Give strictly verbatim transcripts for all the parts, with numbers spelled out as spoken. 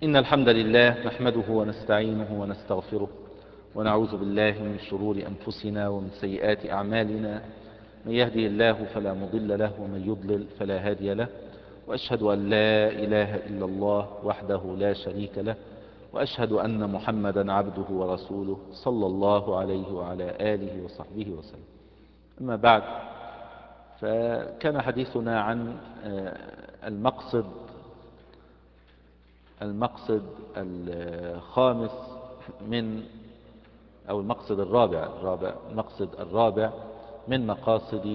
إن الحمد لله نحمده ونستعينه ونستغفره ونعوذ بالله من شرور أنفسنا ومن سيئات أعمالنا. من يهدي الله فلا مضل له ومن يضلل فلا هادي له، وأشهد أن لا إله إلا الله وحده لا شريك له، وأشهد أن محمدا عبده ورسوله صلى الله عليه وعلى آله وصحبه وسلم. أما بعد، فكان حديثنا عن المقصد المقصد الخامس من أو المقصد الرابع الرابع المقصد الرابع من مقاصد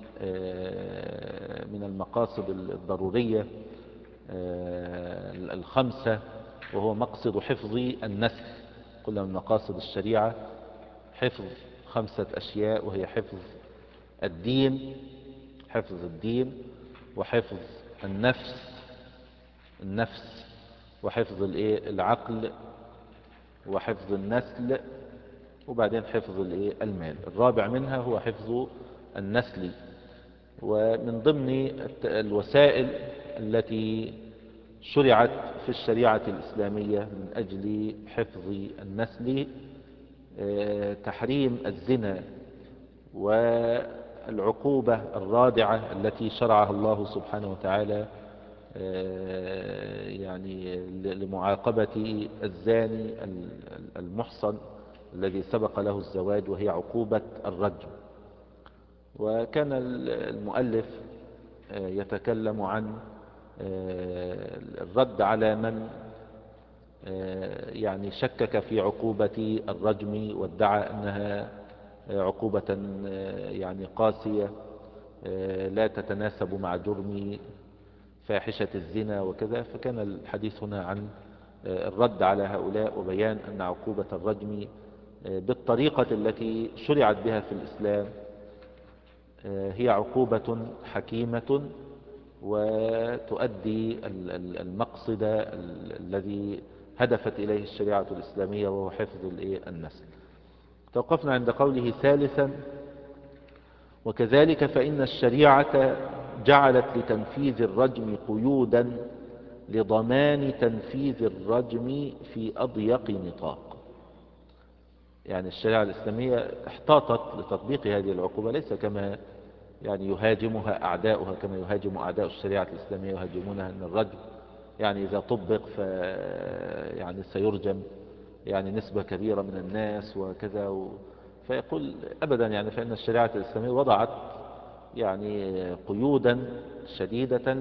من المقاصد الضرورية الخمسة، وهو مقصد حفظ النسل. قلنا من مقاصد الشريعة حفظ خمسة أشياء، وهي حفظ الدين حفظ الدين وحفظ النفس النفس وحفظ العقل وحفظ النسل، وبعدين حفظ المال. الرابع منها هو حفظ النسل. ومن ضمن الوسائل التي شرعت في الشريعة الإسلامية من أجل حفظ النسل تحريم الزنا والعقوبة الرادعة التي شرعها الله سبحانه وتعالى يعني لمعاقبة الزاني المحصن الذي سبق له الزواج، وهي عقوبة الرجم. وكان المؤلف يتكلم عن الرد على من يعني شكك في عقوبة الرجم وادعى أنها عقوبة يعني قاسية لا تتناسب مع جرم فاحشة الزنا وكذا. فكان الحديث هنا عن الرد على هؤلاء وبيان أن عقوبة الرجم بالطريقة التي شرعت بها في الإسلام هي عقوبة حكيمة وتؤدي المقصد الذي هدفت إليه الشريعة الإسلامية، وهو حفظ النسل. توقفنا عند قوله ثالثا: وكذلك فإن الشريعة جعلت لتنفيذ الرجم قيودا لضمان تنفيذ الرجم في أضيق نطاق. يعني الشريعة الإسلامية احتاطت لتطبيق هذه العقوبة، ليس كما يعني يهاجمها أعداؤها، كما يهاجم أعداء الشريعة الإسلامية يهاجمونها أن الرجم يعني إذا طبق ف يعني سيرجم يعني نسبة كبيرة من الناس وكذا و... فيقول أبدا، يعني فإن الشريعة الإسلامية وضعت يعني قيودا شديدة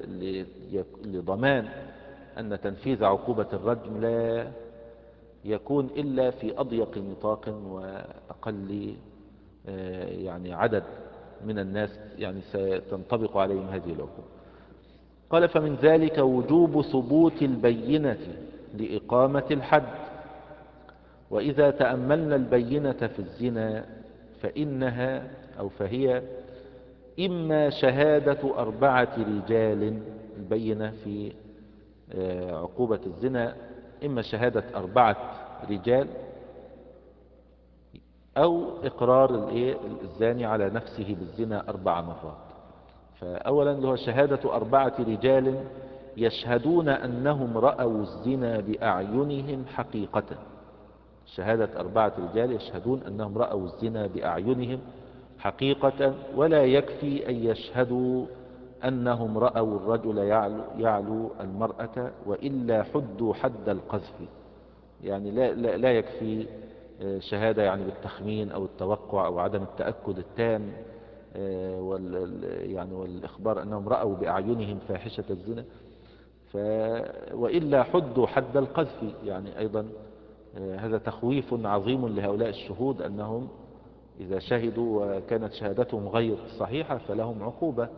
لضمان أن تنفيذ عقوبة الرجم لا يكون إلا في أضيق نطاق وأقل يعني عدد من الناس يعني ستنطبق عليهم هذه العقوبة. قال: فمن ذلك وجوب ثبوت البينة لإقامة الحد. وإذا تأملنا البينة في الزنا فإنها أو فهي إما شهادة أربعة رجال. البينة في عقوبة الزنا إما شهادة أربعة رجال أو إقرار الزاني على نفسه بالزنا أربع مرات. فأولا اللي هو شهادة أربعة رجال يشهدون أنهم رأوا الزنا بأعينهم حقيقة. شهادة أربعة رجال يشهدون أنهم رأوا الزنا بأعينهم حقيقة، ولا يكفي أن يشهدوا أنهم رأوا الرجل يعلو, يعلو المرأة، وإلا حدوا حد القذف. يعني لا, لا, لا يكفي شهادة يعني بالتخمين أو التوقع أو عدم التأكد التام وال يعني والإخبار أنهم رأوا بأعينهم فاحشة الزنا، ف وإلا حدوا حد القذف. يعني أيضا هذا تخويف عظيم لهؤلاء الشهود، أنهم إذا شهدوا وكانت شهادتهم غير صحيحة فلهم عقوبة،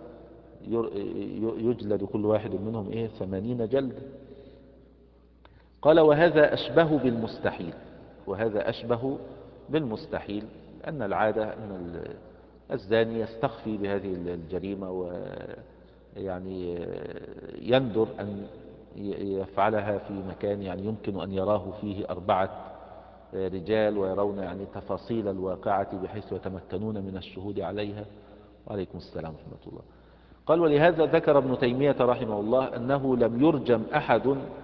يجلد كل واحد منهم إيه ثمانين جلد. قال: وهذا أشبه بالمستحيل وهذا أشبه بالمستحيل أن العادة أن الزاني يستخفي بهذه الجريمة ويعني يندر أن يفعلها في مكان يعني يمكن أن يراه فيه أربعة رجال ويرون يعني تفاصيل الواقعة بحيث يتمكنون من الشهود عليها. وعليكم السلام ورحمة الله. قال: ولهذا ذكر ابن تيمية رحمه الله أنه لم يرجم أحد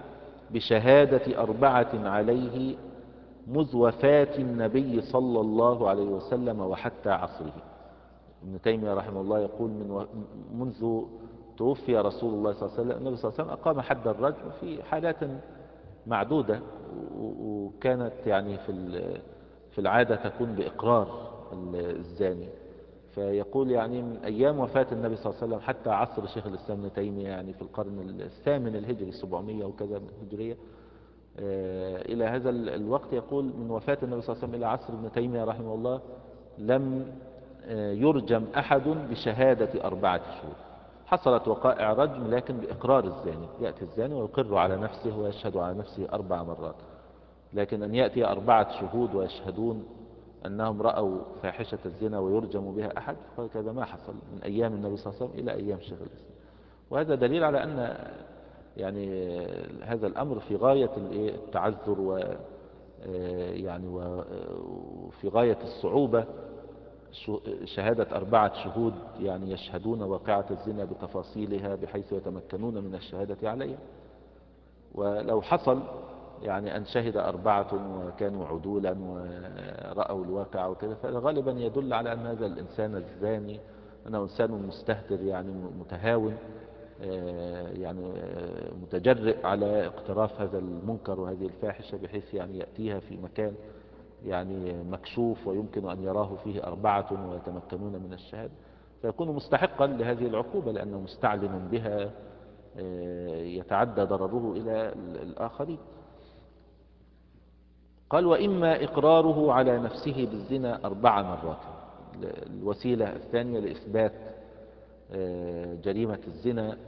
بشهادة أربعة عليه مذ وفاة النبي صلى الله عليه وسلم وحتى عصره. ابن تيمية رحمه الله يقول من و... منذ توفي رسول الله صلى الله عليه وسلم النبي صلى الله عليه وسلم أقام حد الرجم في حالات معدودة، وكانت يعني في في العادة تكون بإقرار الزاني. فيقول يعني من أيام وفاة النبي صلى الله عليه وسلم حتى عصر شيخ الإسلام ابن تيمية، يعني في القرن الثامن الهجري سبعمائة وكذا هجرية إلى هذا الوقت، يقول من وفاة النبي صلى الله عليه وسلم إلى عصر ابن تيمية رحمه الله لم يرجم أحد بشهادة أربعة شهود. حصلت وقائع رجم لكن بإقرار الزاني، يأتي الزاني ويقر على نفسه ويشهد على نفسه أربع مرات، لكن أن يأتي أربعة شهود ويشهدون أنهم رأوا فاحشة الزنا ويرجم بها أحد، فهذا ما حصل من أيام النبي صلى الله عليه وسلم إلى أيام شيخ الإسلام. وهذا دليل على أن يعني هذا الأمر في غاية التعذر و يعني وفي غاية الصعوبة، شهادة أربعة شهود يعني يشهدون واقعة الزنا بتفاصيلها بحيث يتمكنون من الشهادة عليها. ولو حصل يعني أن شهد أربعة وكانوا عدولا ورأوا الواقع وكذا، فغالبا يدل على أن هذا الإنسان الزاني أنه إنسان مستهتر، يعني متهاون، يعني متجرئ على اقتراف هذا المنكر وهذه الفاحشة، بحيث يعني يأتيها في مكان يعني مكشوف ويمكن أن يراه فيه أربعة ويتمكنون من الشهادة، فيكون مستحقا لهذه العقوبة لأنه مستعلن بها يتعدى ضرره إلى الآخرين. قال وإما إقراره على نفسه بالزنا أربع مرات. الوسيلة الثانية لإثبات جريمة الزنا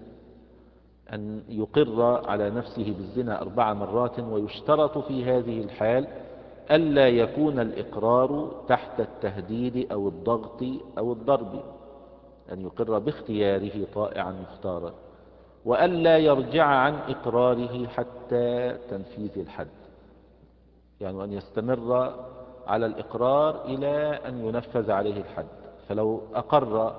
أن يقر على نفسه بالزنا أربع مرات، ويشترط في هذه الحال ألا يكون الإقرار تحت التهديد أو الضغط أو الضرب، أن يقر باختياره طائعا مختارا، وألا يرجع عن إقراره حتى تنفيذ الحد، يعني أن يستمر على الإقرار إلى أن ينفذ عليه الحد. فلو أقر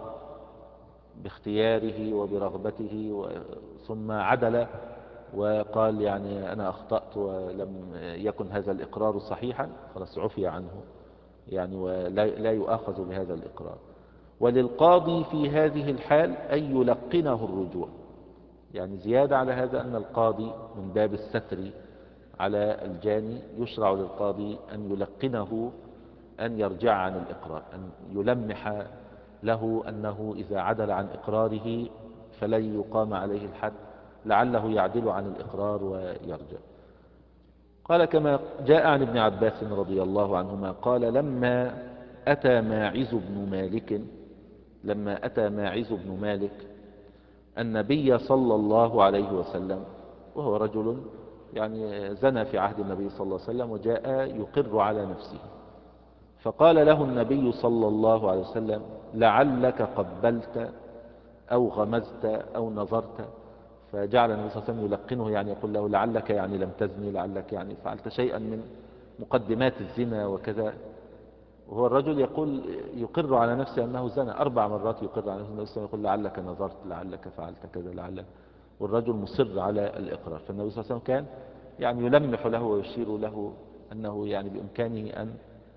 باختياره وبرغبته ثم عدل وقال يعني أنا أخطأت ولم يكن هذا الإقرار صحيحا، خلاص عفي عنه يعني ولا لا يؤاخذ بهذا الإقرار. وللقاضي في هذه الحال أن يلقنه الرجوع، يعني زيادة على هذا أن القاضي من باب الستر على الجاني يشرع للقاضي أن يلقنه أن يرجع عن الإقرار، أن يلمح له أنه إذا عدل عن إقراره فلن يقام عليه الحد، لعله يعدل عن الإقرار ويرجع. قال كما جاء عن ابن عباس رضي الله عنهما قال لما أتى ماعز بن مالك لما أتى ماعز بن مالك النبي صلى الله عليه وسلم، وهو رجل يعني زنى في عهد النبي صلى الله عليه وسلم وجاء يقر على نفسه، فقال له النبي صلى الله عليه وسلم لعلك قبلت أو غمزت أو نظرت، فجعل النبي صلى الله عليه وسلم يلقنه، يعني يقول له لعلك يعني لم تزني، لعلك يعني فعلت شيئا من مقدمات الزنا وكذا. وهو الرجل يقول يقر على نفسه أنه زنى أربع مرات، يقر على نفسه، النبي صلى الله عليه وسلم يقول لعلك نظرت، لعلك فعلت كذا، لعلك، والرجل مصر على الإقرار. فالنبي صلى الله عليه وسلم كان يعني يلمح له ويشير له أنه يعني بإمكانه أن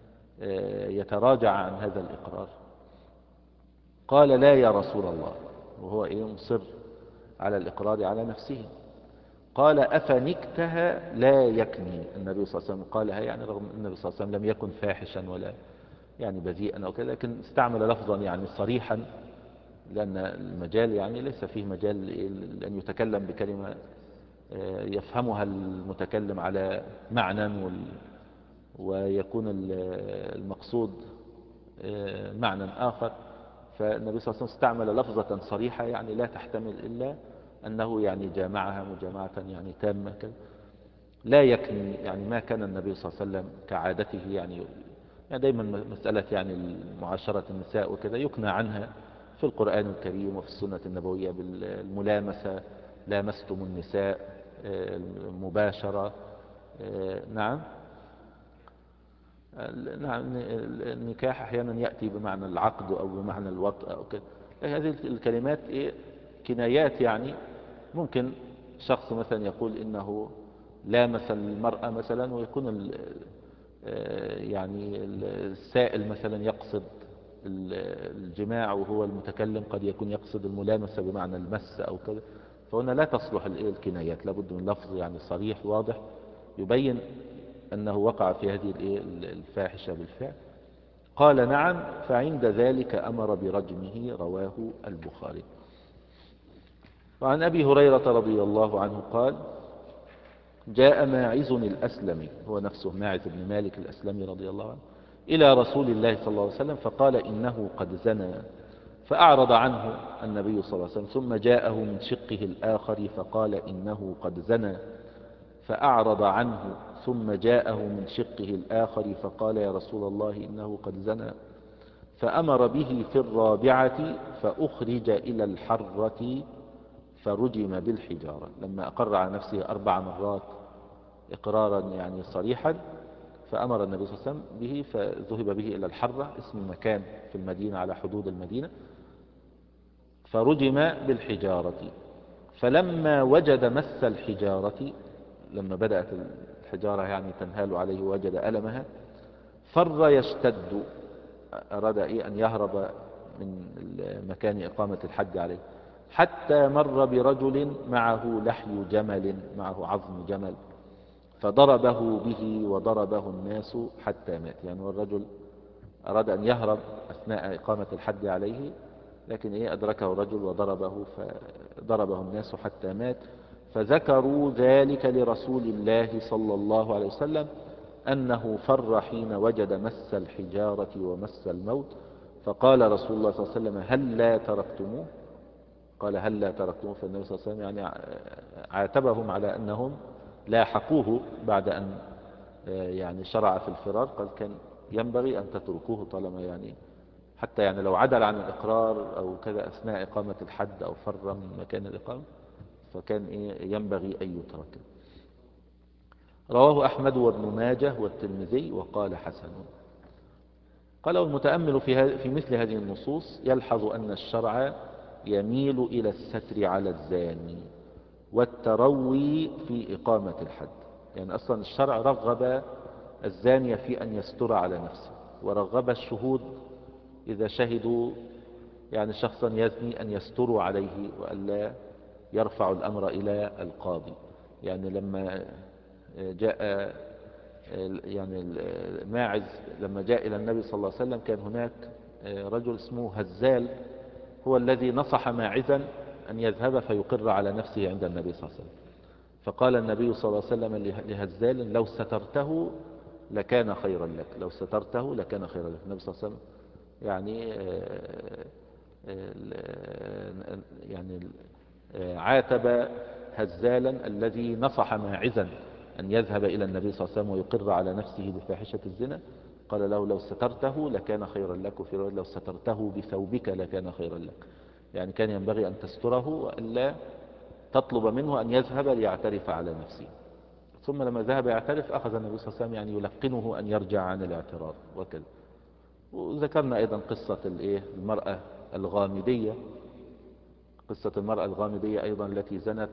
يتراجع عن هذا الإقرار. قال لا يا رسول الله، وهو إيه مصر على الإقرار على نفسه. قال أفنكتها لا يكني، النبي صلى الله عليه وسلم قالها يعني رغم أن النبي صلى الله عليه وسلم لم يكن فاحشا ولا يعني بذيئا أو كذا، لكن استعمل لفظا يعني صريحا، لأن المجال يعني ليس فيه مجال أن يتكلم بكلمة يفهمها المتكلم على معنى ويكون المقصود معنى آخر. فالنبي صلى الله عليه وسلم استعمل لفظة صريحة يعني لا تحتمل إلا أنه يعني جامعها مجامعة يعني تامة كده. لا يكني يعني ما كان النبي صلى الله عليه وسلم كعادته يعني يعني دايما مسألة يعني معاشرة النساء وكذا يكنى عنها في القرآن الكريم وفي السنة النبوية بالملامسة، لامستم النساء، المباشرة، نعم نعم النكاح أحيانا يأتي بمعنى العقد أو بمعنى الوطء أو كده. هذه الكلمات إيه كنايات، يعني ممكن شخص مثلا يقول إنه لامس المرأة مثلا ويكون ال- آه، يعني السائل مثلا يقصد ال- الجماع، وهو المتكلم قد يكون يقصد الملامسة بمعنى المس أو كذا. فهنا لا تصلح الإيه الكنايات، لابد من لفظ يعني صريح واضح يبين أنه وقع في هذه الإيه الفاحشة بالفعل. قال نعم، فعند ذلك أمر برجمه. رواه البخاري. وعن أبي هريرة رضي الله عنه قال: جاء ماعز الأسلمي، هو نفسه ماعز بن مالك الأسلمي رضي الله عنه، إلى رسول الله صلى الله عليه وسلم فقال: إنه قد زنى. فأعرض عنه النبي صلى الله عليه وسلم، ثم جاءه من شقه الآخر فقال: إنه قد زنى. فأعرض عنه ثم جاءه من شقه الآخر فقال: يا رسول الله إنه قد زنى. فأمر به في الرابعة فأخرج إلى الحرة فرجم بالحجارة. لما أقر على نفسه أربع مرات إقرارا يعني صريحا، فأمر النبي صلى الله عليه وسلم به، فذهب به إلى الحرة، اسم مكان في المدينة على حدود المدينة، فرجم بالحجارة. فلما وجد مس الحجارة، لما بدأت الحجارة يعني تنهال عليه ووجد ألمها، فر يشتد، أراد إيه أن يهرب من مكان إقامة الحد عليه، حتى مر برجل معه لحي جمل، معه عظم جمل، فضربه به وضربه الناس حتى مات. يعني هو الرجل أراد أن يهرب أثناء إقامة الحد عليه، لكن إيه أدركه الرجل وضربه، فضربه الناس حتى مات. فذكروا ذلك لرسول الله صلى الله عليه وسلم أنه فر حين وجد مس الحجارة ومس الموت. فقال رسول الله صلى الله عليه وسلم: هل لا تركتموه؟ قال: هل لا تركتموه؟ فالنبي صلى الله عليه وسلم يعني عاتبهم على أنهم لاحقوه بعد أن يعني شرع في الفرار. قال: كان ينبغي أن تتركوه طالما يعني حتى يعني لو عدل عن الإقرار أو كذا أثناء إقامة الحد أو فر من مكان الإقامة، فكان إيه ينبغي أن يترك. رواه أحمد وابن ماجه والترمذي وقال حسن. قال: المتأمل في, في مثل هذه النصوص يلحظ أن الشرع يميل إلى الستر على الزاني والتروي في إقامة الحد. يعني أصلا الشرع رغب الزانية في أن يستر على نفسه، ورغب الشهود إذا شهدوا يعني شخصا يزني أن يستروا عليه وألا يرفعوا الأمر إلى القاضي. يعني لما جاء يعني ماعز لما جاء إلى النبي صلى الله عليه وسلم، كان هناك رجل اسمه هزال، هو الذي نصح ماعزا أن يذهب فيقر على نفسه عند النبي صلى الله عليه وسلم. فقال النبي صلى الله عليه وسلم لهزال: لو سترته لكان خيرا لك، لو سترته لكان خيرا لك. النبي صلى الله عليه وسلم يعني يعني عاتب هزالا الذي نصح ماعزا أن يذهب إلى النبي صلى الله عليه وسلم ويقر على نفسه بفاحشة الزنا. قال له: لو سترته لكان خيرا لك، وفي رواية: لو سترته بثوبك لكان خيرا لك. يعني كان ينبغي أن تستره وألا تطلب منه أن يذهب ليعترف على نفسه. ثم لما ذهب يعترف أخذ النبي صلى الله عليه وسلم يعني يلقنه أن يرجع عن الاعتراف وكذا. وذكرنا أيضا قصة الإيه المرأة الغامدية، قصة المرأة الغامدية أيضا التي زنت،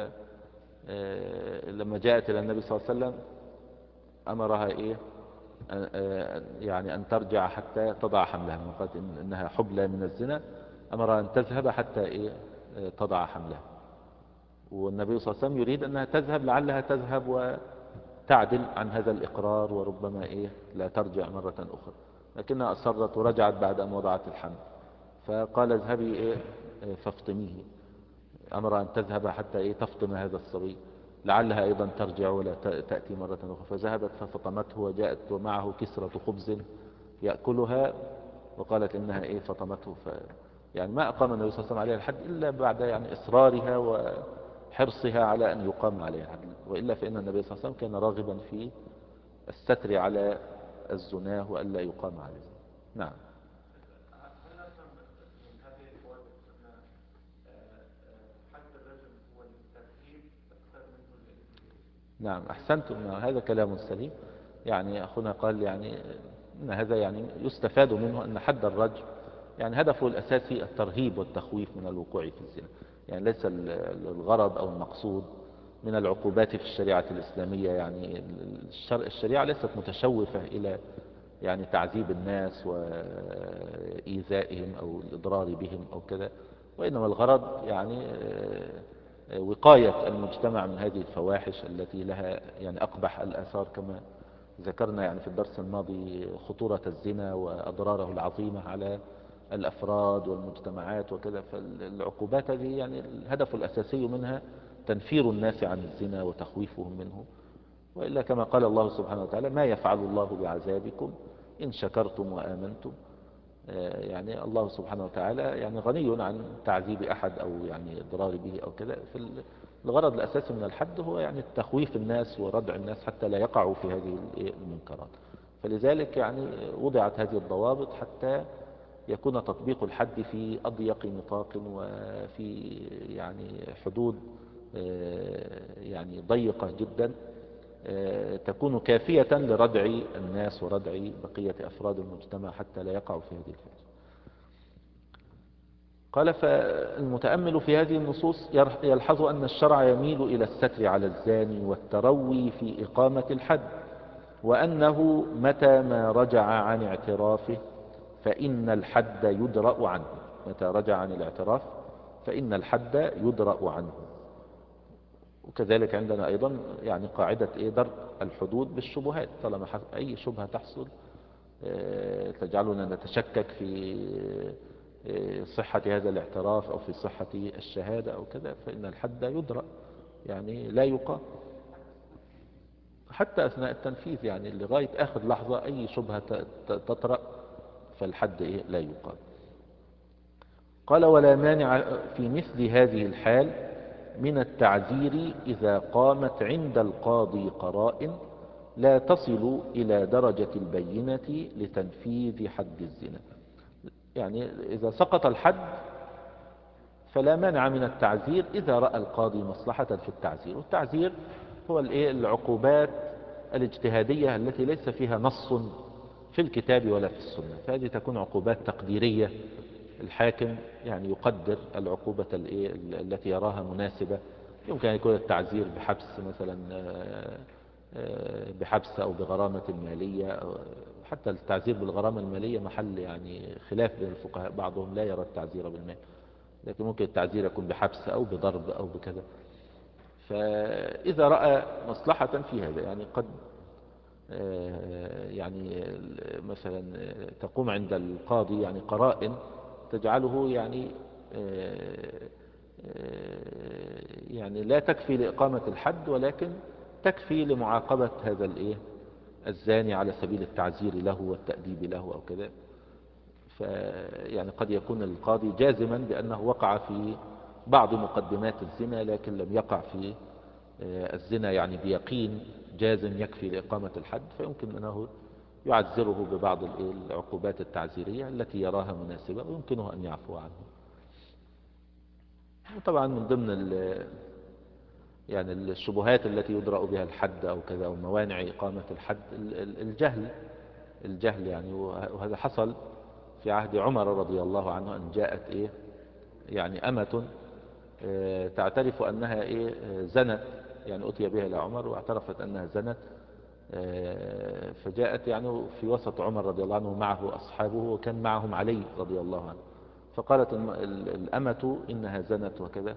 ولما جاءت إلى النبي صلى الله عليه وسلم أمرها إيه يعني أن ترجع حتى تضع حملها، من قالت إنها حبلى من الزنا، أمرها أن تذهب حتى إيه تضع حملها. والنبي صلى الله عليه وسلم يريد أنها تذهب لعلها تذهب وتعدل عن هذا الإقرار، وربما إيه لا ترجع مرة أخرى، لكنها أصرت ورجعت بعد أن وضعت الحمل. فقال: اذهبي إيه فافطميه، أمر أن تذهب حتى إيه تفطم هذا الصبي لعلها أيضا ترجع ولا تأتي مرة أخرى. فذهبت ففطمته، وجاءت ومعه كسرة خبز يأكلها، وقالت إنها إيه فطمته. ف يعني ما أقام النبي صلى الله عليه وسلم عليها الحد إلا بعد يعني إصرارها وحرصها على أن يقام عليها الحد، وإلا فإن النبي صلى الله عليه وسلم كان راغبا في الستر على الزناه وألا يقام عليه. نعم. نعم أحسنتم، هذا كلام سليم. يعني أخونا قال يعني إن هذا يعني يستفاد منه أن حد الرجم يعني هدفه الأساسي الترهيب والتخويف من الوقوع في الزنا، يعني ليس الغرض أو المقصود من العقوبات في الشريعة الإسلامية. يعني الشر- الشريعة ليست متشوفة إلى يعني تعذيب الناس وإيذائهم أو الإضرار بهم أو كذا، وإنما الغرض يعني آه، آه، وقاية المجتمع من هذه الفواحش التي لها يعني أقبح الآثار، كما ذكرنا يعني في الدرس الماضي خطورة الزنا وأضراره العظيمة على الأفراد والمجتمعات وكذا. فالعقوبات هذه يعني الهدف الأساسي منها تنفير الناس عن الزنا وتخويفهم منه، وإلا كما قال الله سبحانه وتعالى: ما يفعل الله بعذابكم إن شكرتم وآمنتم. آه، يعني الله سبحانه وتعالى يعني غني عن تعذيب أحد أو يعني إضرار به أو كذا. فالغرض الأساسي من الحد هو يعني تخويف الناس وردع الناس حتى لا يقعوا في هذه المنكرات. فلذلك يعني وضعت هذه الضوابط حتى يكون تطبيق الحد في أضيق نطاق وفي يعني حدود آه، يعني ضيقة جدا، آه، تكون كافية لردع الناس وردع بقية أفراد المجتمع حتى لا يقعوا في هذه الفاحشة. قال: فالمتأمل في هذه النصوص يلحظ أن الشرع يميل إلى الستر على الزاني والتروي في إقامة الحد، وأنه متى ما رجع عن اعترافه فإن الحد يدرأ عنه. متى رجع عن الاعتراف فإن الحد يدرأ عنه. وكذلك عندنا أيضا يعني قاعدة إيه درء الحدود بالشبهات. طالما أي شبهة تحصل آه، تجعلنا نتشكك في آه، صحة هذا الاعتراف أو في صحة الشهادة أو كذا، فإن الحد يدرأ يعني لا يقام حتى أثناء التنفيذ. يعني لغاية آخر لحظة أي شبهة ت- ت- تطرأ فالحد إيه لا يقام. قال: ولا مانع في مثل هذه الحال من التعزير إذا قامت عند القاضي قرائن لا تصل إلى درجة البينة لتنفيذ حد الزنا. يعني إذا سقط الحد فلا مانع من التعزير إذا رأى القاضي مصلحة في التعزير. والتعزير هو الإيه؟ العقوبات الاجتهادية التي ليس فيها نص في الكتاب ولا في السنة، فهذه تكون عقوبات تقديرية. الحاكم يعني يقدر العقوبة الإيه؟ التي يراها مناسبة. يمكن أن يكون التعزير بحبس مثلا، آه، آه، بحبس أو بغرامة مالية، أو حتى التعزير بالغرامة المالية محل يعني خلاف بين الفقهاء، بعضهم لا يرى التعزير بالمال، لكن ممكن التعزير يكون بحبس أو بضرب أو بكذا. فإذا رأى مصلحة في هذا يعني قد آه، يعني مثلا تقوم عند القاضي يعني قرائن تجعله يعني آه، آه، يعني لا تكفي لإقامة الحد، ولكن تكفي لمعاقبة هذا الإيه الزاني على سبيل التعزير له والتأديب له أو كذا. فيعني قد يكون القاضي جازما بأنه وقع في بعض مقدمات الزنا لكن لم يقع في آه، الزنا يعني بيقين جازم يكفي لإقامة الحد، فيمكن أنه يعزره ببعض الإيه العقوبات التعزيرية التي يراها مناسبة ويمكنه أن يعفو عنه. وطبعا من ضمن ال- يعني الشبهات التي يدرأ بها الحد أو كذا وموانع إقامة الحد ال- ال- الجهل. الجهل يعني وه- وهذا حصل في عهد عمر رضي الله عنه، أن جاءت إيه يعني أمة آه، تعترف أنها إيه آه، زنت. يعني أتي بها إلى عمر واعترفت أنها زنت، آه، فجاءت يعني في وسط عمر رضي الله عنه معه أصحابه وكان معهم علي رضي الله عنه. فقالت الم- ال- الأمة إنها زنت وكذا.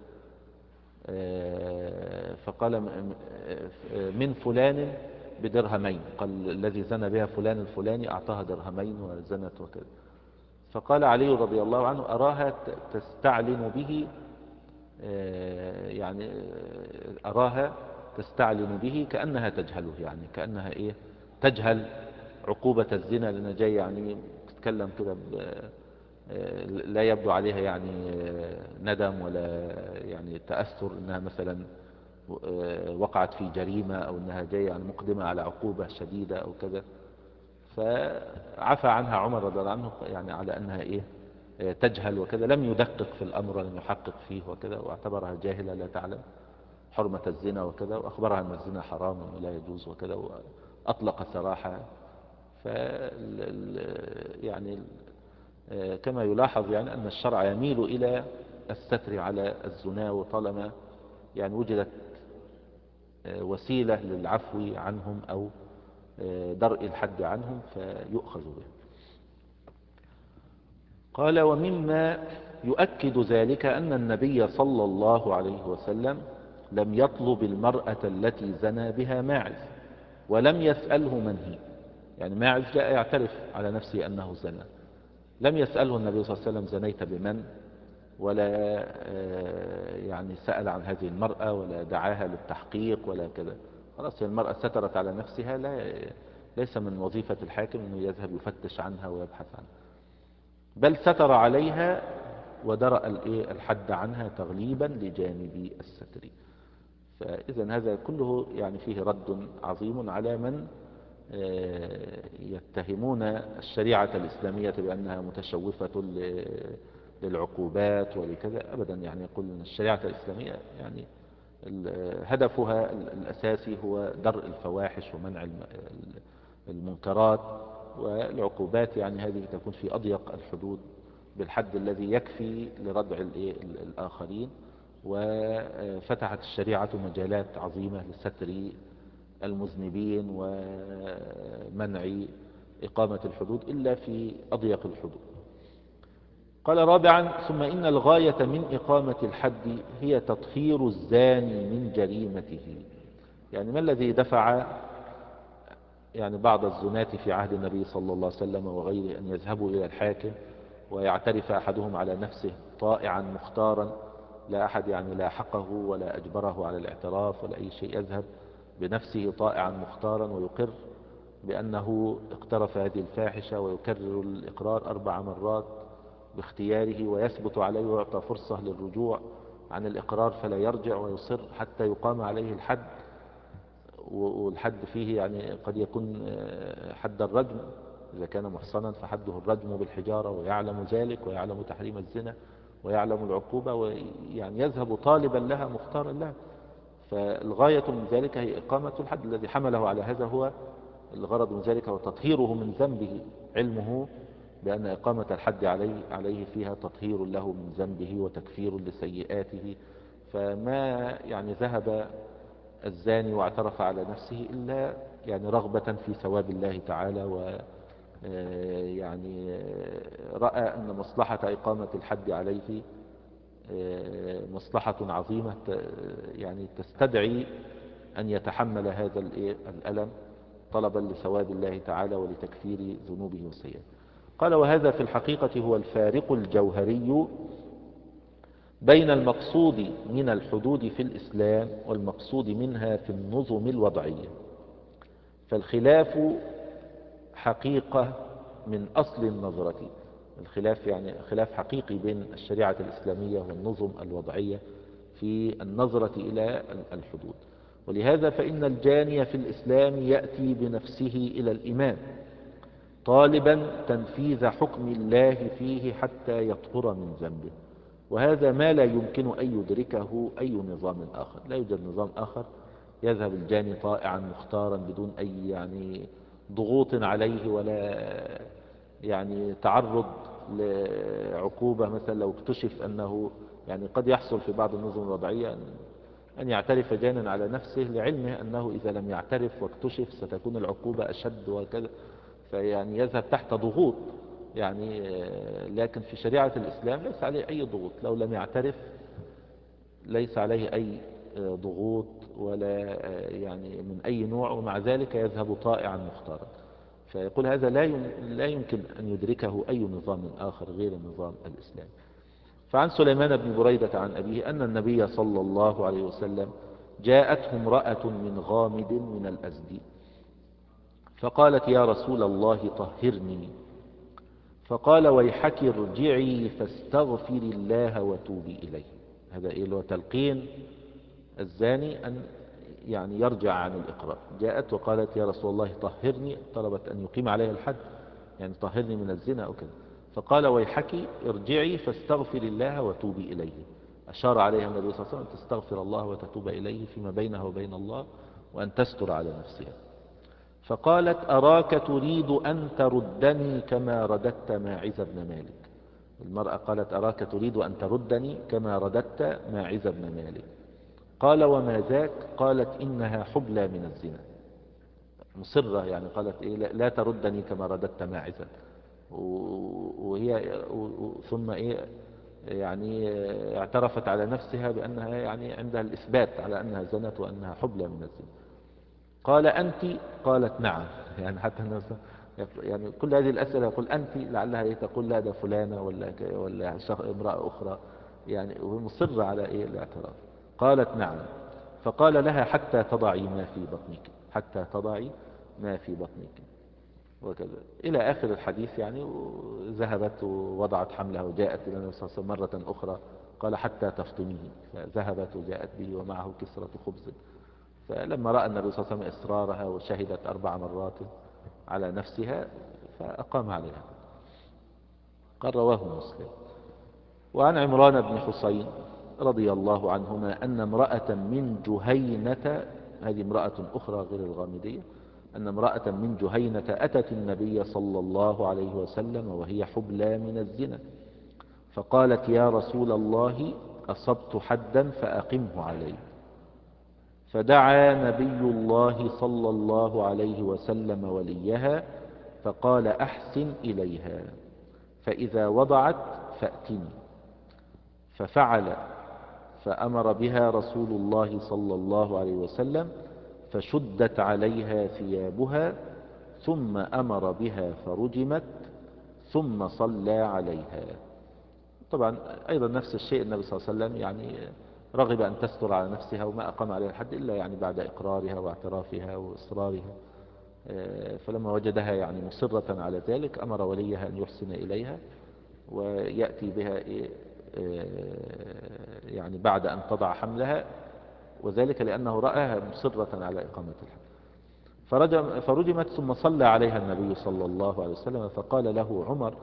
آه، فقال م- م- آه، من فلان بدرهمين. قال الذي زنى بها فلان الفلاني أعطاها درهمين وزنت وكذا. فقال علي رضي الله عنه: أراها ت- تستعلن به، آه، يعني آه، أراها تستعلن به كأنها تجهله، يعني كأنها إيه تجهل عقوبة الزنا، لأنها جاي يعني تتكلم كده ب- آه، لا يبدو عليها يعني آه، ندم ولا يعني تأثر أنها مثلا آه، وقعت في جريمة أو أنها جاية يعني مقدمة على عقوبة شديدة أو كذا. فعفى عنها عمر رضي الله عنه يعني على أنها إيه آه، تجهل وكذا، لم يدقق في الأمر ولم يحقق فيه وكذا، واعتبرها جاهلة لا تعلم حرمة الزنا وكذا، وأخبرها أن الزنا حرام ولا يجوز وكذا، وأطلق سراحها. ف يعني آه، كما يلاحظ يعني أن الشرع يميل إلى الستر على الزنا، وطالما يعني وجدت وسيلة للعفو عنهم أو درء الحد عنهم فيؤخذ به. قال ومما يؤكد ذلك أن النبي صلى الله عليه وسلم لم يطلب المرأة التي زنى بها ماعز ولم يسأله من هي. يعني ماعز جاء يعترف على نفسه أنه زنى، لم يسأله النبي صلى الله عليه وسلم زنيت بمن، ولا يعني سأل عن هذه المرأة ولا دعاها للتحقيق ولا كذا. خلاص المرأة سترت على نفسها، لا ليس من وظيفة الحاكم أنه يذهب يفتش عنها ويبحث عنها، بل ستر عليها ودرأ الحد عنها تغليبا لجانب الستر. فإذا هذا كله يعني فيه رد عظيم على من يتهمون الشريعة الإسلامية بأنها متشوفة للعقوبات ولكذا. أبدا، يعني يقول أن الشريعة الإسلامية يعني هدفها الأساسي هو درء الفواحش ومنع المنكرات، والعقوبات يعني هذه تكون في أضيق الحدود بالحد الذي يكفي لردع الآخرين. وفتحت الشريعة مجالات عظيمة لستر المذنبين ومنع إقامة الحدود إلا في أضيق الحدود. قال رابعا ثم إن الغاية من إقامة الحد هي تطهير الزاني من جريمته. يعني ما الذي دفع يعني بعض الزناة في عهد النبي صلى الله عليه وسلم وغيره أن يذهبوا إلى الحاكم ويعترف أحدهم على نفسه طائعا مختارا، لا أحد يعني لاحقه ولا أجبره على الاعتراف ولا أي شيء، يذهب بنفسه طائعا مختارا ويقر بأنه اقترف هذه الفاحشة ويكرر الإقرار أربع مرات باختياره ويثبت عليه ويعطى فرصة للرجوع عن الإقرار فلا يرجع ويصر حتى يقام عليه الحد. والحد فيه يعني قد يكون حد الرجم، إذا كان محصنا فحده الرجم بالحجارة ويعلم ذلك ويعلم تحريم الزنا ويعلم العقوبة، ويعني يذهب طالبا لها مختارا لها. فالغاية من ذلك هي إقامة الحد. الذي حمله على هذا هو الغرض من ذلك وتطهيره من ذنبه، علمه بأن إقامة الحد عليه, عليه فيها تطهير له من ذنبه وتكفير لسيئاته. فما يعني ذهب الزاني واعترف على نفسه إلا يعني رغبة في ثواب الله تعالى، و يعني رأى أن مصلحة إقامة الحد عليه مصلحة عظيمة يعني تستدعي أن يتحمل هذا الألم طلبا لثواب الله تعالى ولتكفير ذنوبه وسيئاته. قال وهذا في الحقيقة هو الفارق الجوهري بين المقصود من الحدود في الإسلام والمقصود منها في النظم الوضعية. فالخلاف حقيقة من أصل النظرة، الخلاف يعني خلاف حقيقي بين الشريعة الإسلامية والنظم الوضعية في النظرة إلى الحدود. ولهذا فإن الجاني في الإسلام يأتي بنفسه إلى الإمام طالبا تنفيذ حكم الله فيه حتى يطهر من ذنبه، وهذا ما لا يمكن أن يدركه أي نظام آخر. لا يوجد نظام آخر يذهب الجاني طائعا مختارا بدون أي يعني ضغوط عليه ولا يعني تعرض لعقوبة. مثلا لو اكتشف أنه يعني قد يحصل في بعض النظم الوضعية أن يعترف جانا على نفسه لعلمه أنه إذا لم يعترف واكتشف ستكون العقوبة أشد وكذا، فيعني يذهب تحت ضغوط يعني. لكن في شريعة الإسلام ليس عليه أي ضغوط، لو لم يعترف ليس عليه أي ضغوط ولا يعني من أي نوع، ومع ذلك يذهب طائعا مختارا. فيقول هذا لا يمكن أن يدركه أي نظام آخر غير النظام الإسلامي. فعن سليمان بن بريدة عن أبيه أن النبي صلى الله عليه وسلم جاءته امرأة من غامد من الأزدي فقالت يا رسول الله طهرني، فقال ويحك ارجعي فاستغفري الله وتوبي إليه. هذا إيه اللي هو تلقين الزاني أن يعني يرجع عن الإقرار. جاءت وقالت يا رسول الله طهرني، طلبت أن يقيم عليها الحد يعني طهرني من الزنا أو كذا. فقال ويحك ارجعي فاستغفري الله وتوبي إليه. أشار عليها النبي صلى الله عليه وسلم تستغفر الله وتتوب إليه فيما بينها وبين الله وأن تستر على نفسها. فقالت أراك تريد أن تردني كما رددت ماعز بن مالك. المرأة قالت أراك تريد أن تردني كما رددت ماعز بن مالك. قال وما ذاك؟ قالت إنها حبلى من الزنا. مصرة يعني، قالت إيه لا, لا تردني كما رددت ماعزا. وهي ثم إيه يعني اعترفت على نفسها بأنها يعني عندها الإثبات على أنها زنت وأنها حبلى من الزنا. قال أنت؟ قالت نعم. يعني حتى الناس يعني كل هذه الأسئلة يقول أنت، لعلها إيه تقول لا ده فلانة ولا ولا امرأة أخرى يعني، ومصرة على إيه الاعتراف. قالت نعم. فقال لها حتى تضعي ما في بطنك، حتى تضعي ما في بطنك، وكذا إلى آخر الحديث يعني. ذهبت ووضعت حملها وجاءت إلى النبي صلى الله عليه وسلم مرة أخرى، قال حتى تفطميه، فذهبت وجاءت به ومعه كسرة خبز. فلما رأى النبي صلى الله عليه وسلم إصرارها وشهدت أربع مرات على نفسها فأقام عليها. قال رواه مسلم. وعن عمران بن حسين رضي الله عنهما أن امرأة من جهينة، هذه امرأة أخرى غير الغامدية، أن امرأة من جهينة أتت النبي صلى الله عليه وسلم وهي حبلى من الزنا، فقالت يا رسول الله أصبت حدا فأقمه علي. فدعا نبي الله صلى الله عليه وسلم وليها فقال أحسن إليها، فإذا وضعت فأتني. ففعل، فأمر بها رسول الله صلى الله عليه وسلم فشدت عليها ثيابها، ثم أمر بها فرجمت، ثم صلى عليها. طبعا أيضا نفس الشيء، النبي صلى الله عليه وسلم يعني رغب أن تستر على نفسها وما أقام عليها الحد إلا يعني بعد إقرارها واعترافها وإصرارها. فلما وجدها يعني مصرة على ذلك أمر وليها أن يحسن إليها ويأتي بها يعني بعد أن تضع حملها، وذلك لأنه رآها مصرة على إقامة الحد. فرجم فرجمت، ثم صلى عليها النبي صلى الله عليه وسلم، فقال له عمر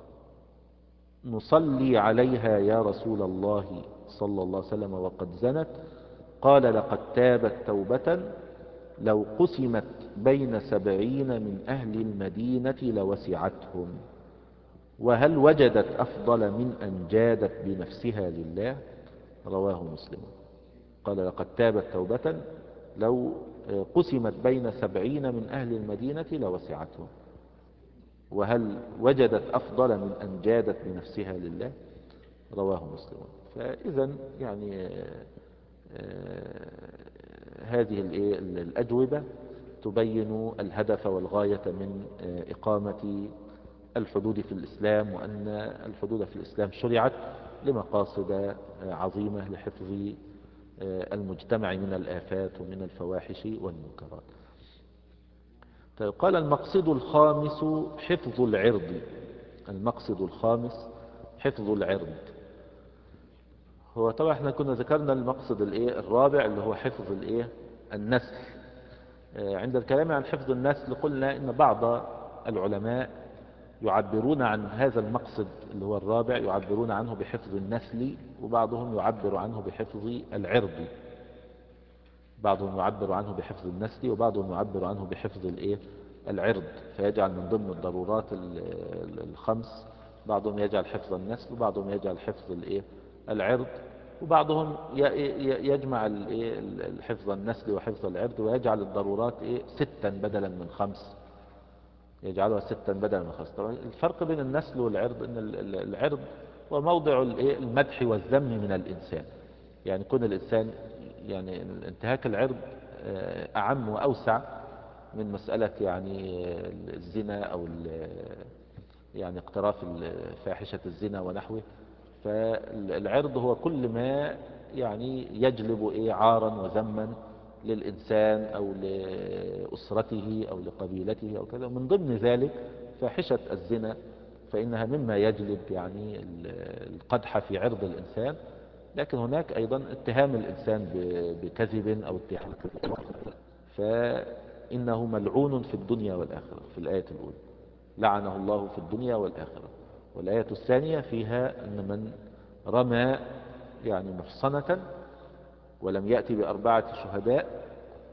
نصلي عليها يا رسول الله صلى الله عليه وسلم وقد زنت؟ قال لقد تابت توبة لو قسمت بين سبعين من أهل المدينة لوسعتهم، وهل وجدت أفضل من أن جادت بنفسها لله؟ رواه مسلم. قال لقد تابت توبة لو قسمت بين سبعين من أهل المدينة لوسعتهم، وهل وجدت أفضل من أن جادت بنفسها لله؟ رواه مسلم. فإذا يعني هذه الأجوبة تبين الهدف والغاية من إقامة الحدود في الإسلام، وأن الحدود في الإسلام شرعت لمقاصد عظيمة لحفظ المجتمع من الآفات ومن الفواحش والمنكرات. طيب قال المقصد الخامس حفظ العرض. المقصد الخامس حفظ العرض. هو طبعا احنا كنا ذكرنا المقصد الايه الرابع اللي هو حفظ الايه النسل. عند الكلام عن حفظ النسل قلنا ان بعض العلماء يعبرون عن هذا المقصد اللي هو الرابع، يعبرون عنه بحفظ النسل، وبعضهم يعبر عنه بحفظ العرض. بعضهم يعبر عنه بحفظ النسل وبعضهم يعبر عنه بحفظ الايه العرض، فيجعل من ضمن الضرورات الخمس. بعضهم يجعل حفظ النسل وبعضهم يجعل حفظ الايه العرض، وبعضهم يجمع حفظ النسل وحفظ العرض ويجعل الضرورات ايه ستا بدلا من خمس، يجعلها ستا بدلا من خمس. طبعا الفرق بين النسل والعرض ان العرض هو موضع المدح والذم من الانسان، يعني كون الانسان يعني انتهاك العرض اعم واوسع من مسألة يعني الزنا او يعني اقتراف فاحشة الزنا ونحوه. فالعرض هو كل ما يعني يجلب ايه عارا وذما للإنسان أو لأسرته أو لقبيلته أو كذا. من ضمن ذلك فاحشة الزنا، فإنها مما يجلب يعني القدح في عرض الإنسان. لكن هناك أيضا اتهام الإنسان بكذب أو اتهام، فإنه ملعون في الدنيا والآخرة في الآية الأولى، لعنه الله في الدنيا والآخرة. والآية الثانية فيها أن من رمى يعني محصنة ولم يأتي بأربعة شهداء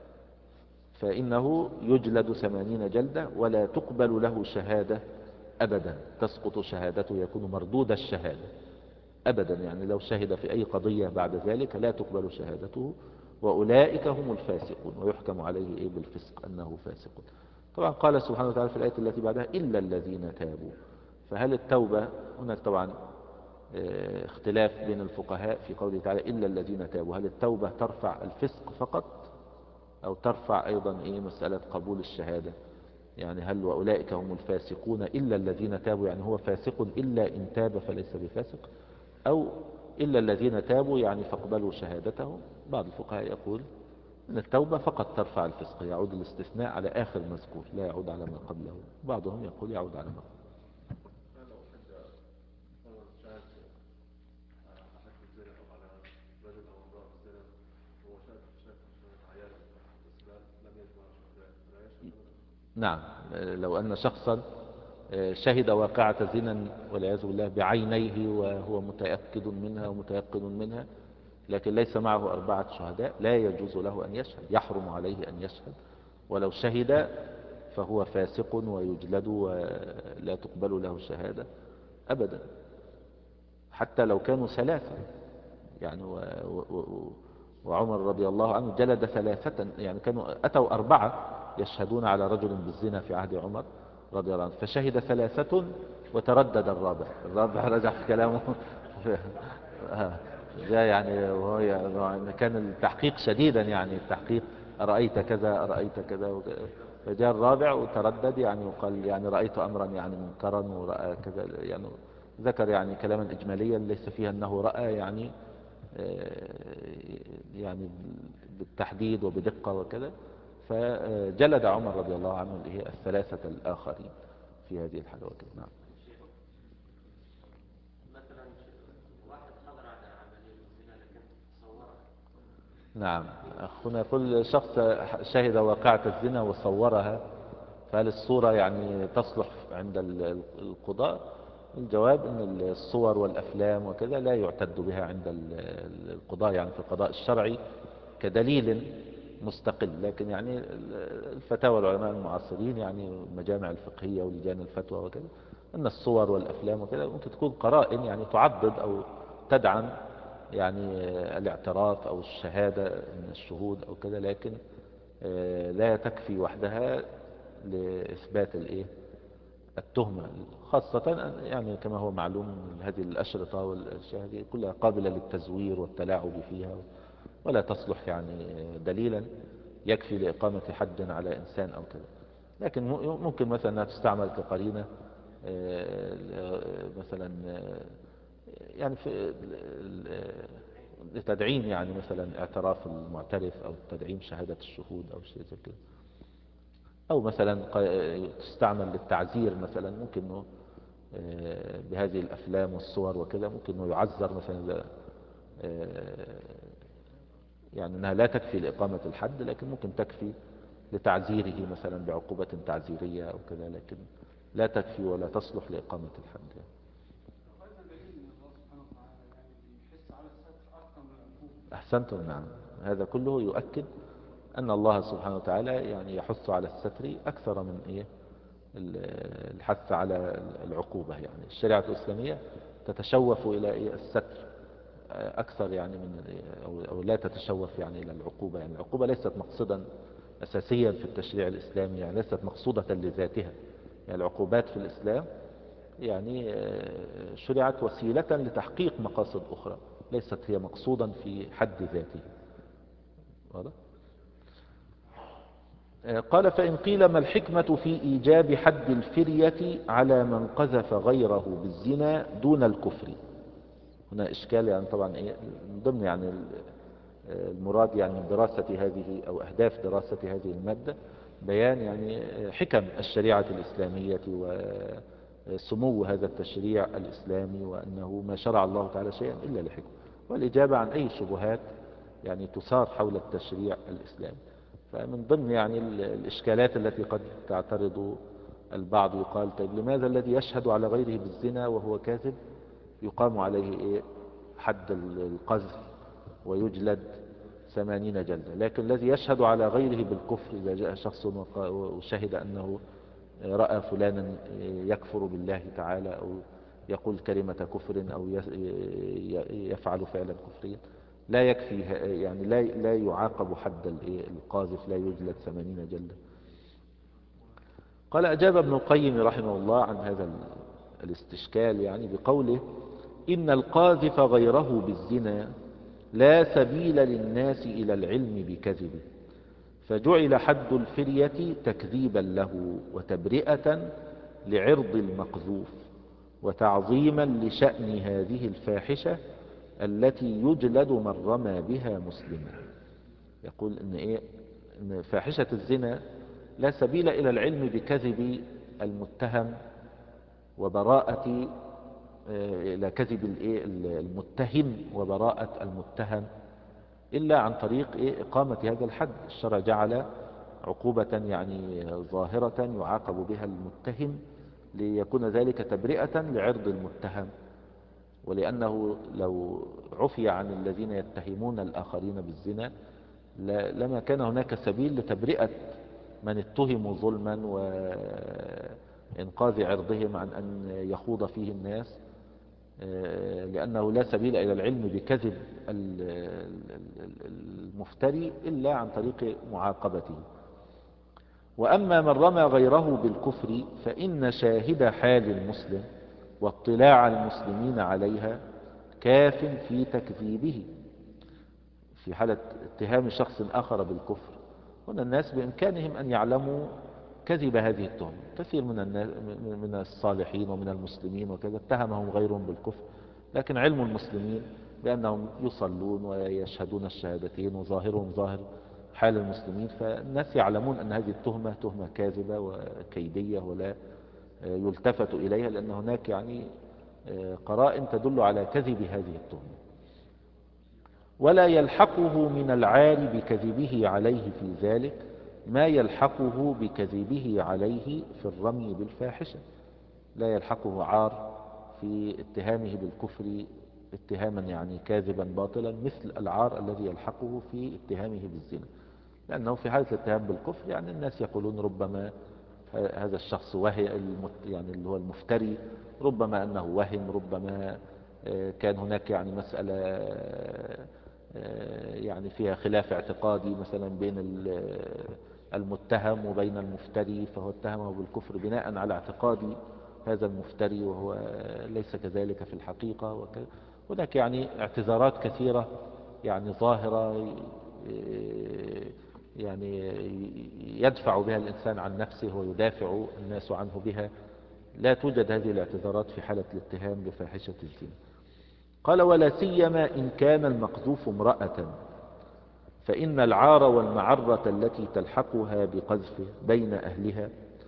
فإنه يجلد ثمانين جلدة ولا تقبل له شهادة أبدا، تسقط شهادته، يكون مردود الشهادة أبدا. يعني لو شهد في أي قضية بعد ذلك لا تقبل شهادته وأولئك هم الفاسقون، ويحكم عليه إيه بالفسق أنه فاسق. طبعا قال سبحانه وتعالى في الآية التي بعدها إلا الذين تابوا. فهل التوبة هناك طبعا اه اختلاف بين الفقهاء في قوله تعالى إلا الذين تابوا، هل التوبة ترفع الفسق فقط أو ترفع أيضا إيه مسألة قبول الشهادة؟ يعني هل وأولئك هم الفاسقون إلا الذين تابوا، يعني هو فاسق إلا إن تاب فليس بفاسق، أو إلا الذين تابوا يعني فاقبلوا شهادته؟ بعض الفقهاء يقول أن التوبة فقط ترفع الفسق، يعود الاستثناء على آخر مذكور لا يعود على ما قبله. بعضهم يقول يعود على ما قبله. نعم، لو أن شخصا شهد واقعة زنا والعياذ بالله بعينيه وهو متأكد منها ومتيقن منها، لكن ليس معه أربعة شهداء، لا يجوز له أن يشهد، يحرم عليه أن يشهد، ولو شهد فهو فاسق ويجلد ولا تقبل له شهادة أبدا، حتى لو كانوا ثلاثة. يعني و... و... وعمر رضي الله عنه جلد ثلاثة، يعني كانوا أتوا أربعة يشهدون على رجل بالزنا في عهد عمر رضي الله عنه، فشهد ثلاثة وتردد الرابع، الرابع رجع في كلامه جاء يعني وهو يعني كان التحقيق شديدا، يعني التحقيق أرأيت كذا أرأيت كذا، فجاء الرابع وتردد يعني وقال يعني رأيت أمرا يعني منكرا ورأى كذا، يعني ذكر يعني كلاما إجماليا ليس فيها أنه رأى يعني يعني بالتحديد وبدقة وكذا. فجلد عمر رضي الله عنه اللي هي الثلاثة الآخرين في هذه الحالة وكذا. نعم. مثلا واحد حضر على عملية الزنا لكن صورها. نعم أخونا، كل شخص شهد واقعة الزنا وصورها، فهل الصورة يعني تصلح عند القضاء؟ الجواب أن الصور والأفلام وكذا لا يعتد بها عند القضاء، يعني في القضاء الشرعي كدليل مستقل، لكن يعني الفتاوى العلماء المعاصرين يعني المجامع الفقهية ولجان الفتوى وكذا أن الصور والأفلام وكذا ممكن تكون قرائن يعني تعضد أو تدعم يعني الاعتراف أو الشهادة من الشهود أو كذا، لكن لا تكفي وحدها لإثبات الإيه التهمة، خاصة يعني كما هو معلوم هذه الأشرطة والأشياء هذه كلها قابلة للتزوير والتلاعب فيها، ولا تصلح يعني دليلا يكفي لإقامة حد على إنسان أو كذا. لكن ممكن مثلا أنها تستعمل كقرينة مثلا يعني في لتدعيم يعني مثلا اعتراف المعترف أو تدعيم شهادة الشهود أو شيء زي كده، أو مثلا تستعمل للتعزير، مثلا ممكن إنه بهذه الأفلام والصور وكذا ممكن إنه يعزر مثلا، يعني أنها لا تكفي لإقامة الحد لكن ممكن تكفي لتعزيره مثلا بعقوبة تعزيرية أو كذا، لكن لا تكفي ولا تصلح لإقامة الحد يعني. أحسنتم. نعم، هذا كله يؤكد أن الله سبحانه وتعالى يعني يحث على الستر أكثر من إيه الحث على العقوبة. يعني الشريعة الإسلامية تتشوف إلى إيه الستر أكثر يعني من أو لا تتشوف يعني إلى العقوبة. يعني العقوبة ليست مقصدا أساسيا في التشريع الإسلامي، يعني ليست مقصودة لذاتها. يعني العقوبات في الإسلام يعني شرعت وسيلة لتحقيق مقاصد أخرى، ليست هي مقصودا في حد ذاته. واضح؟ قال فإن قيل ما الحكمة في إيجاب حد الفرية على من قذف غيره بالزنا دون الكفر؟ هنا إشكال، يعني طبعا إيه من ضمن يعني المراد يعني من دراسة هذه أو أهداف دراسة هذه المادة بيان يعني حكم الشريعة الإسلامية وسمو هذا التشريع الإسلامي، وأنه ما شرع الله تعالى شيئا إلا لحكم، والإجابة عن أي شبهات يعني تثار حول التشريع الإسلامي. فمن ضمن يعني الإشكالات التي قد تعترض البعض يقال طيب لماذا الذي يشهد على غيره بالزنا وهو كاذب يقام عليه إيه حد القذف ويجلد ثمانين جلدة، لكن الذي يشهد على غيره بالكفر إذا جاء شخص وشهد أنه رأى فلانا يكفر بالله تعالى أو يقول كلمة كفر أو يفعل فعلا كفريا لا يكفي يعني لا لا يعاقب حد الإيه القاذف، لا يجلد ثمانين جلدة. قال أجاب ابن القيم رحمه الله عن هذا الاستشكال يعني بقوله: إن القاذف غيره بالزنا لا سبيل للناس إلى العلم بكذبه، فجعل حد الفرية تكذيبا له وتبرئة لعرض المقذوف وتعظيما لشأن هذه الفاحشة التي يجلد من رمى بها مسلما. يقول إن, إيه إن فاحشة الزنا لا سبيل إلى العلم بكذب المتهم وبراءة إلى كذب الإيه المتهم وبراءة المتهم إلا عن طريق إيه إقامة هذا الحد. الشرع جعل عقوبة يعني ظاهرة يعاقب بها المتهم ليكون ذلك تبرئة لعرض المتهم، ولأنه لو عفي عن الذين يتهمون الآخرين بالزنا لما كان هناك سبيل لتبرئة من اتهموا ظلما وإنقاذ عرضهم عن أن يخوض فيه الناس، لأنه لا سبيل إلى العلم بكذب المفتري إلا عن طريق معاقبته. وأما من رمى غيره بالكفر فإن شاهد حال المسلم واطلاع المسلمين عليها كاف في تكذيبه. في حالة اتهام شخص آخر بالكفر هنا الناس بإمكانهم أن يعلموا كذب هذه التهمة. كثير من الناس من الصالحين ومن المسلمين وكذا اتهمهم غيرهم بالكفر، لكن علم المسلمين بأنهم يصلون ويشهدون الشهادتين وظاهرهم ظاهر حال المسلمين، فالناس يعلمون أن هذه التهمة تهمة كاذبة وكيدية ولا يلتفت إليها، لأن هناك يعني قرائن تدل على كذب هذه التهمة. ولا يلحقه من العار بكذبه عليه في ذلك ما يلحقه بكذبه عليه في الرمي بالفاحشة. لا يلحقه عار في اتهامه بالكفر اتهاما يعني كاذبا باطلا مثل العار الذي يلحقه في اتهامه بالزنا، لأنه في حالة الاتهام بالكفر يعني الناس يقولون ربما هذا الشخص وهي يعني اللي هو المفتري، ربما أنه وهم، ربما كان هناك يعني مسألة يعني فيها خلاف اعتقادي مثلا بين المتهم وبين المفتري، فهو اتهمه بالكفر بناء على اعتقاد هذا المفتري وهو ليس كذلك في الحقيقة. هناك يعني اعتذارات كثيرة يعني ظاهرة يعني يدفع بها الإنسان عن نفسه ويدافع الناس عنه بها، لا توجد هذه الاعتذارات في حالة الاتهام بفاحشة الزنا. قال: ولا سيما إن كان المقذوف امرأة، فإن العار والمعرة التي تلحقها بقذفه بين أهلها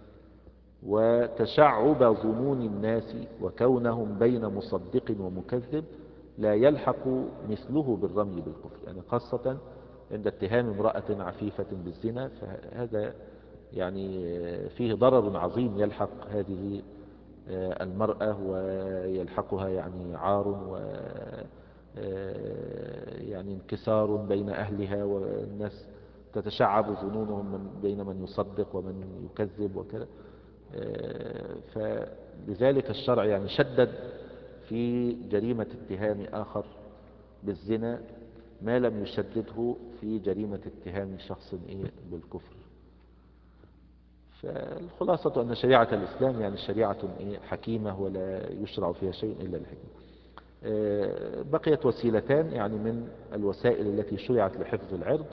وتشعب ظنون الناس وكونهم بين مصدق ومكذب لا يلحق مثله بالرمي بالكفر. يعني خاصة عند اتهام امرأة عفيفة بالزنا، فهذا يعني فيه ضرر عظيم يلحق هذه المرأة ويلحقها يعني عار و يعني انكسار بين أهلها، والناس تتشعب ظنونهم من بين من يصدق ومن يكذب وكذا. فلذلك الشرع يعني شدد في جريمة اتهام آخر بالزنا ما لم يشدده في جريمة اتهام شخص إيه بالكفر. فالخلاصة أن شريعة الإسلام يعني شريعة إيه حكيمة ولا يشرع فيها شيء إلا الحكمة. بقيت وسيلتان يعني من الوسائل التي شرعت لحفظ العرض،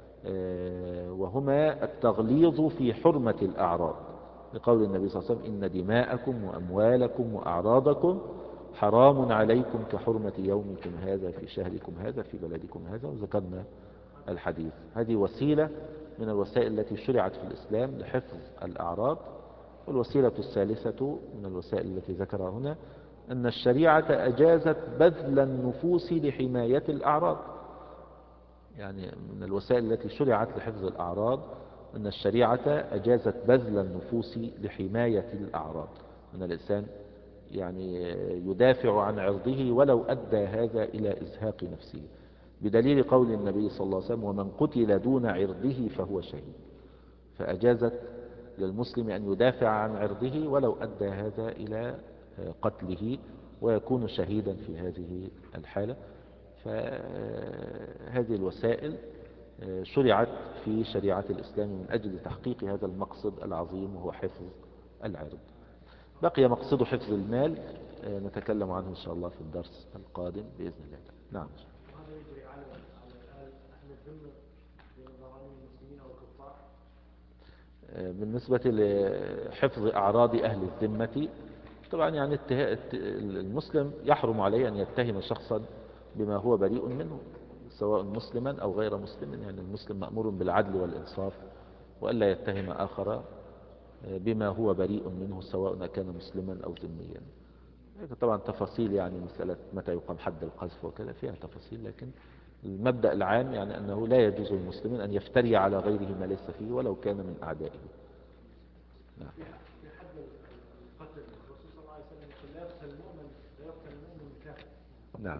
وهما التغليظ في حرمة الأعراض، لقول النبي صلى الله عليه وسلم: إن دماءكم وأموالكم وأعراضكم حرام عليكم كحرمة يومكم هذا في شهركم هذا في بلدكم هذا، وذكرنا الحديث. هذه وسيلة من الوسائل التي شرعت في الإسلام لحفظ الأعراض. والوسيلة الثالثة من الوسائل التي ذكرها هنا أن الشريعة أجازت بذل النفوس لحماية الأعراض. يعني من الوسائل التي شرعت لحفظ الأعراض أن الشريعة أجازت بذل النفوس لحماية الأعراض، أن الإنسان يعني يدافع عن عرضه ولو أدى هذا إلى إزهاق نفسه، بدليل قول النبي صلى الله عليه وسلم: ومن قتل دون عرضه فهو شهيد. فأجازت للمسلم أن يدافع عن عرضه ولو أدى هذا إلى قتله ويكون شهيدا في هذه الحالة. فهذه الوسائل شرعت في شريعة الإسلام من أجل تحقيق هذا المقصد العظيم وهو حفظ العرض. بقي مقصد حفظ المال نتكلم عنه إن شاء الله في الدرس القادم بإذن الله. نعم. وهذا يجري على على أهل الذمة بنظام المسلمين أو الكفار؟ بالنسبة لحفظ أعراض أهل الذمة، طبعا يعني المسلم يحرم عليه أن يتهم شخصا بما هو بريء منه سواء مسلما أو غير مسلم. يعني المسلم مأمور بالعدل والإنصاف وألا يتهم آخر بما هو بريء منه سواء كان مسلما أو ذميا. طبعا تفاصيل يعني مسألة متى يقام حد القذف وكذا فيها تفاصيل، لكن المبدأ العام يعني أنه لا يجوز للمسلمين أن يفتري على غيره ما ليس فيه ولو كان من أعدائه. نعم. في حد القتل الرسول صلى الله عليه وسلم يقول لا يقتل المؤمن لا يقتل المؤمن كافر. نعم.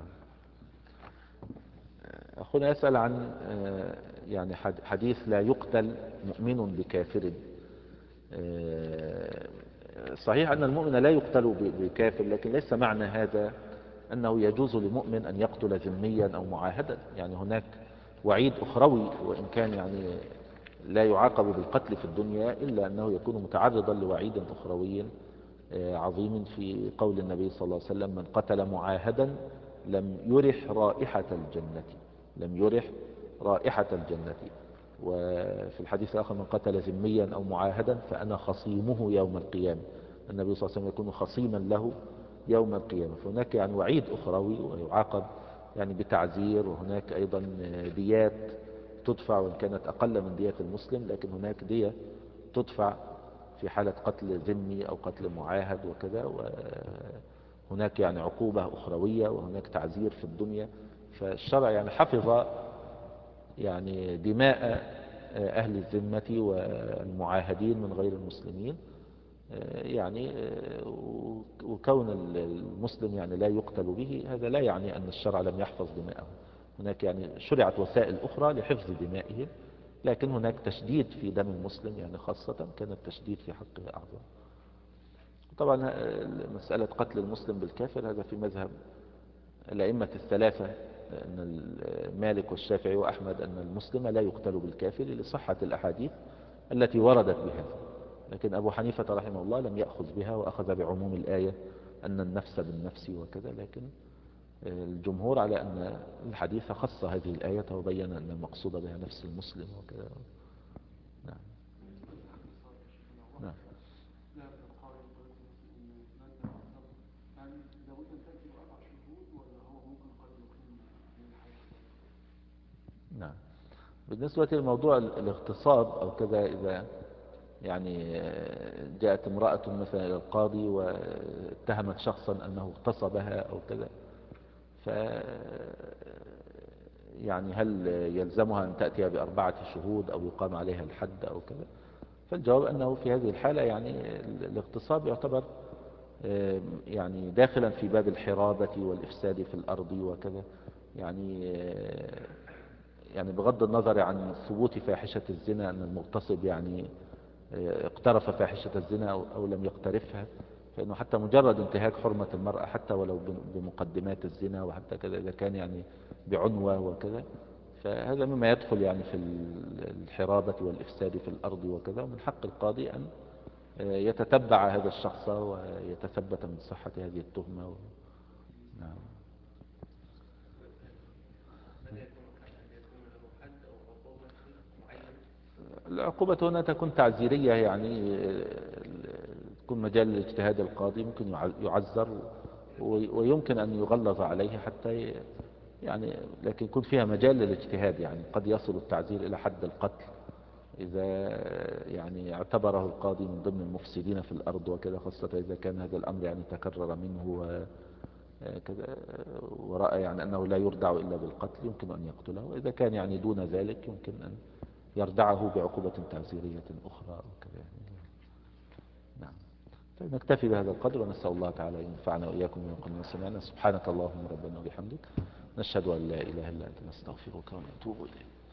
أخونا يسأل عن يعني حديث لا يقتل مؤمن بكافر. صحيح أن المؤمن لا يقتل بكافر، لكن ليس معنى هذا أنه يجوز لمؤمن أن يقتل ذميا أو معاهدا. يعني هناك وعيد أخروي، وإن كان يعني لا يعاقب بالقتل في الدنيا إلا أنه يكون متعرضا لوعيد أخروي عظيم في قول النبي صلى الله عليه وسلم: من قتل معاهدا لم يرح رائحة الجنة لم يرح رائحة الجنة. وفي الحديث الآخر: من قتل ذميا أو معاهدا فأنا خصيمه يوم القيامة. النبي صلى الله عليه وسلم يكون خصيما له يوم القيامة. فهناك يعني وعيد أخروي ويعاقب يعني بتعزير، وهناك أيضا ديات تدفع وإن كانت أقل من ديات المسلم، لكن هناك دية تدفع في حالة قتل ذمي أو قتل معاهد وكذا. وهناك يعني عقوبة أخروية وهناك تعزير في الدنيا. فالشرع يعني حفظ يعني دماء أهل الذمة والمعاهدين من غير المسلمين، يعني وكون المسلم يعني لا يقتل به هذا لا يعني أن الشرع لم يحفظ دماءه. هناك يعني شرعت وسائل أخرى لحفظ دمائهم، لكن هناك تشديد في دم المسلم، يعني خاصة كان التشديد في حقه أعظم. طبعا مسألة قتل المسلم بالكافر هذا في مذهب الأئمة الثلاثة، أن مالك والشافعي وأحمد أن المسلم لا يقتل بالكافر لصحة الأحاديث التي وردت بهذا. لكن أبو حنيفة رحمه الله لم يأخذ بها وأخذ بعموم الآية أن النفس بالنفس وكذا. لكن الجمهور على أن الحديث خص هذه الآية وبين أن المقصود بها نفس المسلم وكذا. نعم. نعم. نعم. بالنسبة لموضوع الاغتصاب أو كذا، إذا يعني جاءت امرأة مثلا إلى القاضي واتهمت شخصا أنه اغتصبها أو كذا، ف يعني هل يلزمها أن تأتي بأربعة شهود أو يقام عليها الحد أو كذا؟ فالجواب أنه في هذه الحالة يعني الاغتصاب يعتبر يعني داخلا في باب الحرابة والإفساد في الأرض وكذا. يعني يعني بغض النظر عن ثبوت فاحشة الزنا أن المغتصب يعني اقترف فاحشة الزنا أو لم يقترفها، فإنه حتى مجرد انتهاك حرمة المرأة حتى ولو بمقدمات الزنا وحتى كذا إذا كان يعني بعنوة وكذا، فهذا مما يدخل يعني في الحرابة والإفساد في الأرض وكذا. ومن حق القاضي أن يتتبع هذا الشخص ويتثبت من صحة هذه التهمة و... نعم. العقوبة هنا تكون تعزيرية، يعني تكون مجال لاجتهاد القاضي، ممكن يعزر ويمكن أن يغلظ عليه حتى يعني، لكن يكون فيها مجال للاجتهاد. يعني قد يصل التعزير إلى حد القتل إذا يعني اعتبره القاضي من ضمن المفسدين في الأرض وكذا، خاصة إذا كان هذا الأمر يعني تكرر منه وكذا ورأى يعني أنه لا يردع إلا بالقتل يمكن أن يقتله. وإذا كان يعني دون ذلك يمكن أن يردعه بعقوبة تعزيرية أخرى وكذا يعني. نعم. طيب نكتفي بهذا القدر ونسأل الله تعالى أن ينفعنا وإياكم بما قلنا وسمعنا. سبحانك اللهم ربنا وبحمدك نشهد أن لا إله إلا أنت نستغفرك ونتوب إليك.